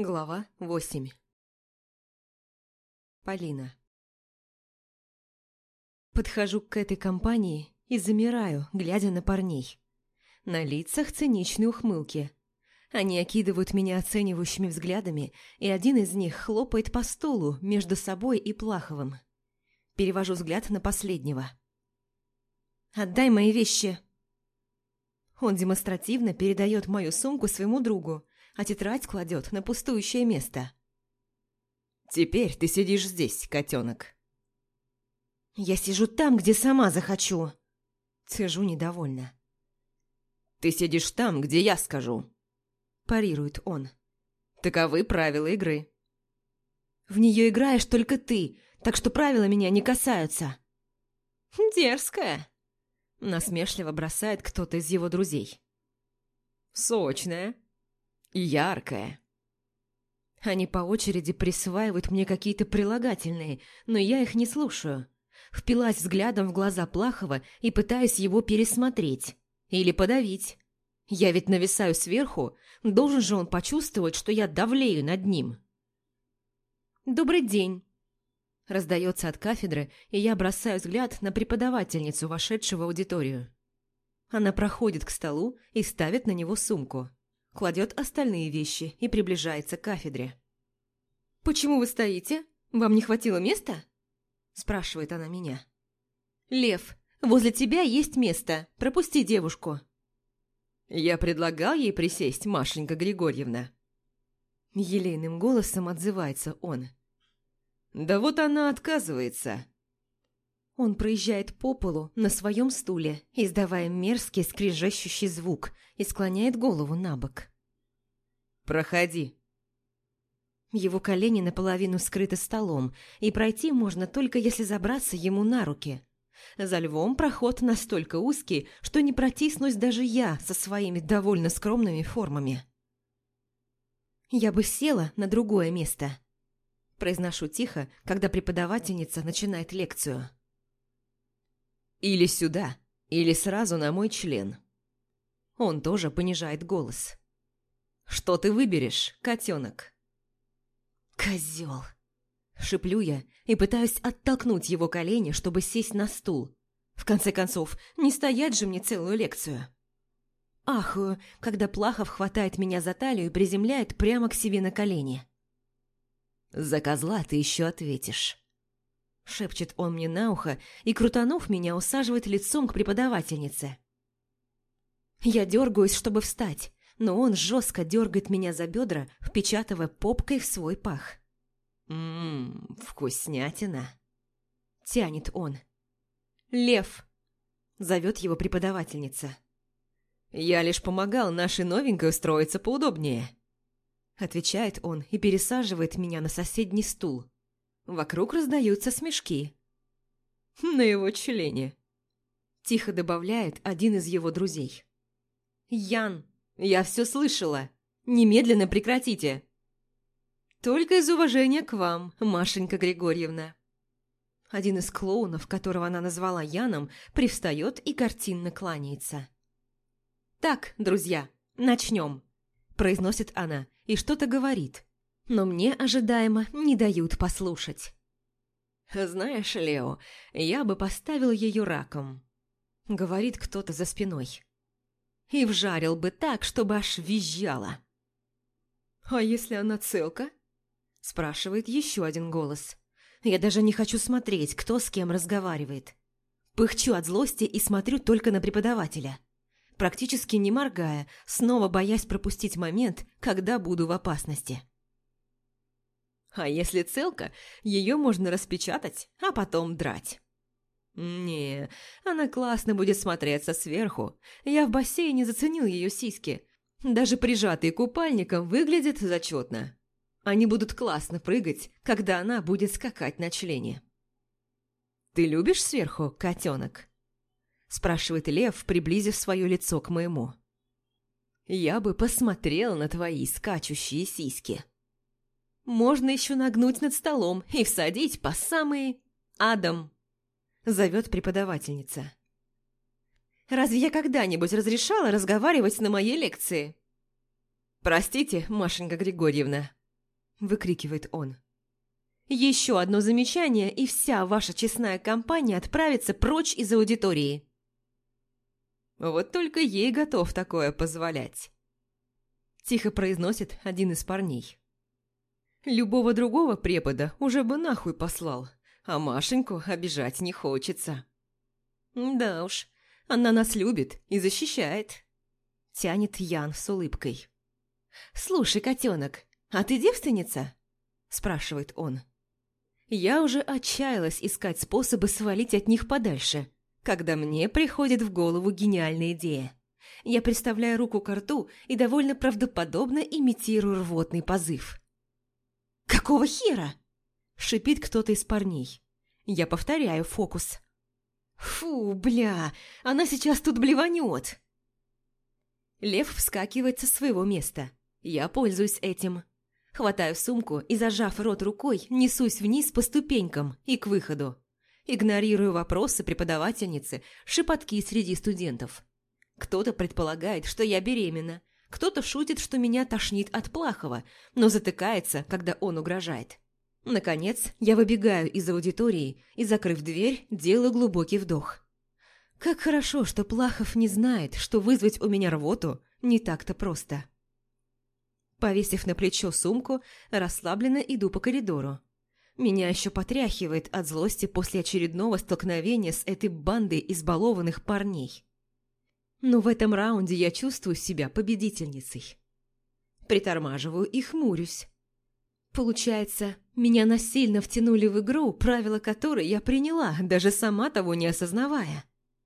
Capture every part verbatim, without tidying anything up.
Глава восемь. Полина. Подхожу к этой компании и замираю, глядя на парней. На лицах циничные ухмылки. Они окидывают меня оценивающими взглядами, и один из них хлопает по стулу между собой и Плаховым. Перевожу взгляд на последнего. «Отдай мои вещи!» Он демонстративно передает мою сумку своему другу, а тетрадь кладет на пустующее место. «Теперь ты сидишь здесь, котенок». «Я сижу там, где сама захочу!» Цежу недовольно. «Ты сидишь там, где я скажу», – парирует он. «Таковы правила игры». «В нее играешь только ты, так что правила меня не касаются». «Дерзкая!» – насмешливо бросает кто-то из его друзей. «Сочная. Яркая». Они по очереди присваивают мне какие-то прилагательные, но я их не слушаю. Впилась взглядом в глаза Плахова и пытаюсь его пересмотреть. Или подавить. Я ведь нависаю сверху, должен же он почувствовать, что я давлею над ним. «Добрый день!» Раздается от кафедры, и я бросаю взгляд на преподавательницу, вошедшую в аудиторию. Она проходит к столу и ставит на него сумку. Кладет остальные вещи и приближается к кафедре. «Почему вы стоите? Вам не хватило места?» Спрашивает она меня. «Лев, возле тебя есть место. Пропусти девушку». «Я предлагал ей присесть, Машенька Григорьевна». Елейным голосом отзывается он. «Да вот она отказывается». Он проезжает по полу на своем стуле, издавая мерзкий скрежещущий звук, и склоняет голову на бок. «Проходи». Его колени наполовину скрыты столом, и пройти можно только если забраться ему на руки. За львом проход настолько узкий, что не протиснусь даже я со своими довольно скромными формами. «Я бы села на другое место», – произношу тихо, когда преподавательница начинает лекцию. «Или сюда, или сразу на мой член». Он тоже понижает голос. «Что ты выберешь, котенок?» «Козел!» – шиплю я и пытаюсь оттолкнуть его колени, чтобы сесть на стул. В конце концов, не стоять же мне целую лекцию. Ахую, когда Плахов хватает меня за талию и приземляет прямо к себе на колени. «За козла ты еще ответишь», – шепчет он мне на ухо и, крутанув меня, усаживает лицом к преподавательнице. Я дергаюсь, чтобы встать, но он жестко дергает меня за бедра, впечатывая попкой в свой пах. «Ммм, вкуснятина», – тянет он. «Лев!» – зовет его преподавательница. «Я лишь помогал нашей новенькой устроиться поудобнее», – отвечает он и пересаживает меня на соседний стул. Вокруг раздаются смешки. «На его члене», – тихо добавляет один из его друзей. «Ян, я все слышала. Немедленно прекратите». «Только из уважения к вам, Машенька Григорьевна». Один из клоунов, которого она назвала Яном, привстает и картинно кланяется. «Так, друзья, начнем», – произносит она и что-то говорит, но мне ожидаемо не дают послушать. «Знаешь, Лео, я бы поставил ее раком», – говорит кто-то за спиной. «И вжарил бы так, чтобы аж визжала». «А если она целка?» – спрашивает еще один голос. Я даже не хочу смотреть, кто с кем разговаривает. Пыхчу от злости и смотрю только на преподавателя. Практически не моргая, снова боясь пропустить момент, когда буду в опасности. «А если целка, ее можно распечатать, а потом драть». «Не, она классно будет смотреться сверху. Я в бассейне заценил ее сиськи. Даже прижатые купальником выглядят зачетно. Они будут классно прыгать, когда она будет скакать на члене». «Ты любишь сверху, котенок?» – спрашивает Лев, приблизив свое лицо к моему. «Я бы посмотрел на твои скачущие сиськи. Можно еще нагнуть над столом и всадить по самые... Адам!» – зовет преподавательница. «Разве я когда-нибудь разрешала разговаривать на моей лекции?» «Простите, Машенька Григорьевна», выкрикивает он. «Еще одно замечание, и вся ваша честная компания отправится прочь из аудитории». Вот только ей готов такое позволять. Тихо произносит один из парней. Любого другого препода уже бы нахуй послал, а Машеньку обижать не хочется. Да уж, она нас любит и защищает. Тянет Ян с улыбкой. «Слушай, котенок, а ты девственница?» Спрашивает он. Я уже отчаялась искать способы свалить от них подальше, когда мне приходит в голову гениальная идея. Я приставляю руку к рту и довольно правдоподобно имитирую рвотный позыв. «Какого хера?» – шипит кто-то из парней. Я повторяю фокус. «Фу, бля, она сейчас тут блеванет!» Лев вскакивает со своего места. Я пользуюсь этим. Хватаю сумку и, зажав рот рукой, несусь вниз по ступенькам и к выходу. Игнорирую вопросы преподавательницы, шепотки среди студентов. Кто-то предполагает, что я беременна, кто-то шутит, что меня тошнит от Плахова, но затыкается, когда он угрожает. Наконец, я выбегаю из аудитории и, закрыв дверь, делаю глубокий вдох. Как хорошо, что Плахов не знает, что вызвать у меня рвоту не так-то просто. Повесив на плечо сумку, расслабленно иду по коридору. Меня еще потряхивает от злости после очередного столкновения с этой бандой избалованных парней. Но в этом раунде я чувствую себя победительницей. Притормаживаю и хмурюсь. Получается, меня насильно втянули в игру, правила которой я приняла, даже сама того не осознавая.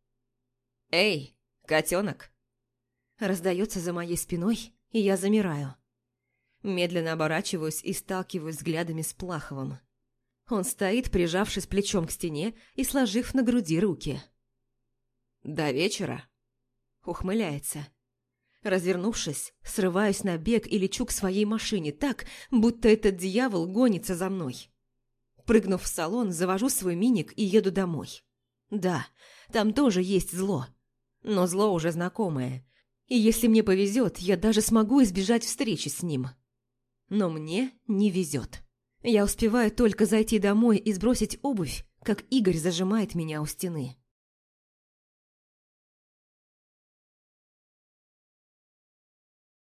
«Эй, котенок!» Раздается за моей спиной, и я замираю. Медленно оборачиваюсь и сталкиваюсь взглядами с Плаховым. Он стоит, прижавшись плечом к стене и сложив на груди руки. «До вечера?» Ухмыляется. Развернувшись, срываюсь на бег и лечу к своей машине так, будто этот дьявол гонится за мной. Прыгнув в салон, завожу свой миник и еду домой. Да, там тоже есть зло. Но зло уже знакомое. И если мне повезет, я даже смогу избежать встречи с ним. Но мне не везет. Я успеваю только зайти домой и сбросить обувь, как Игорь зажимает меня у стены.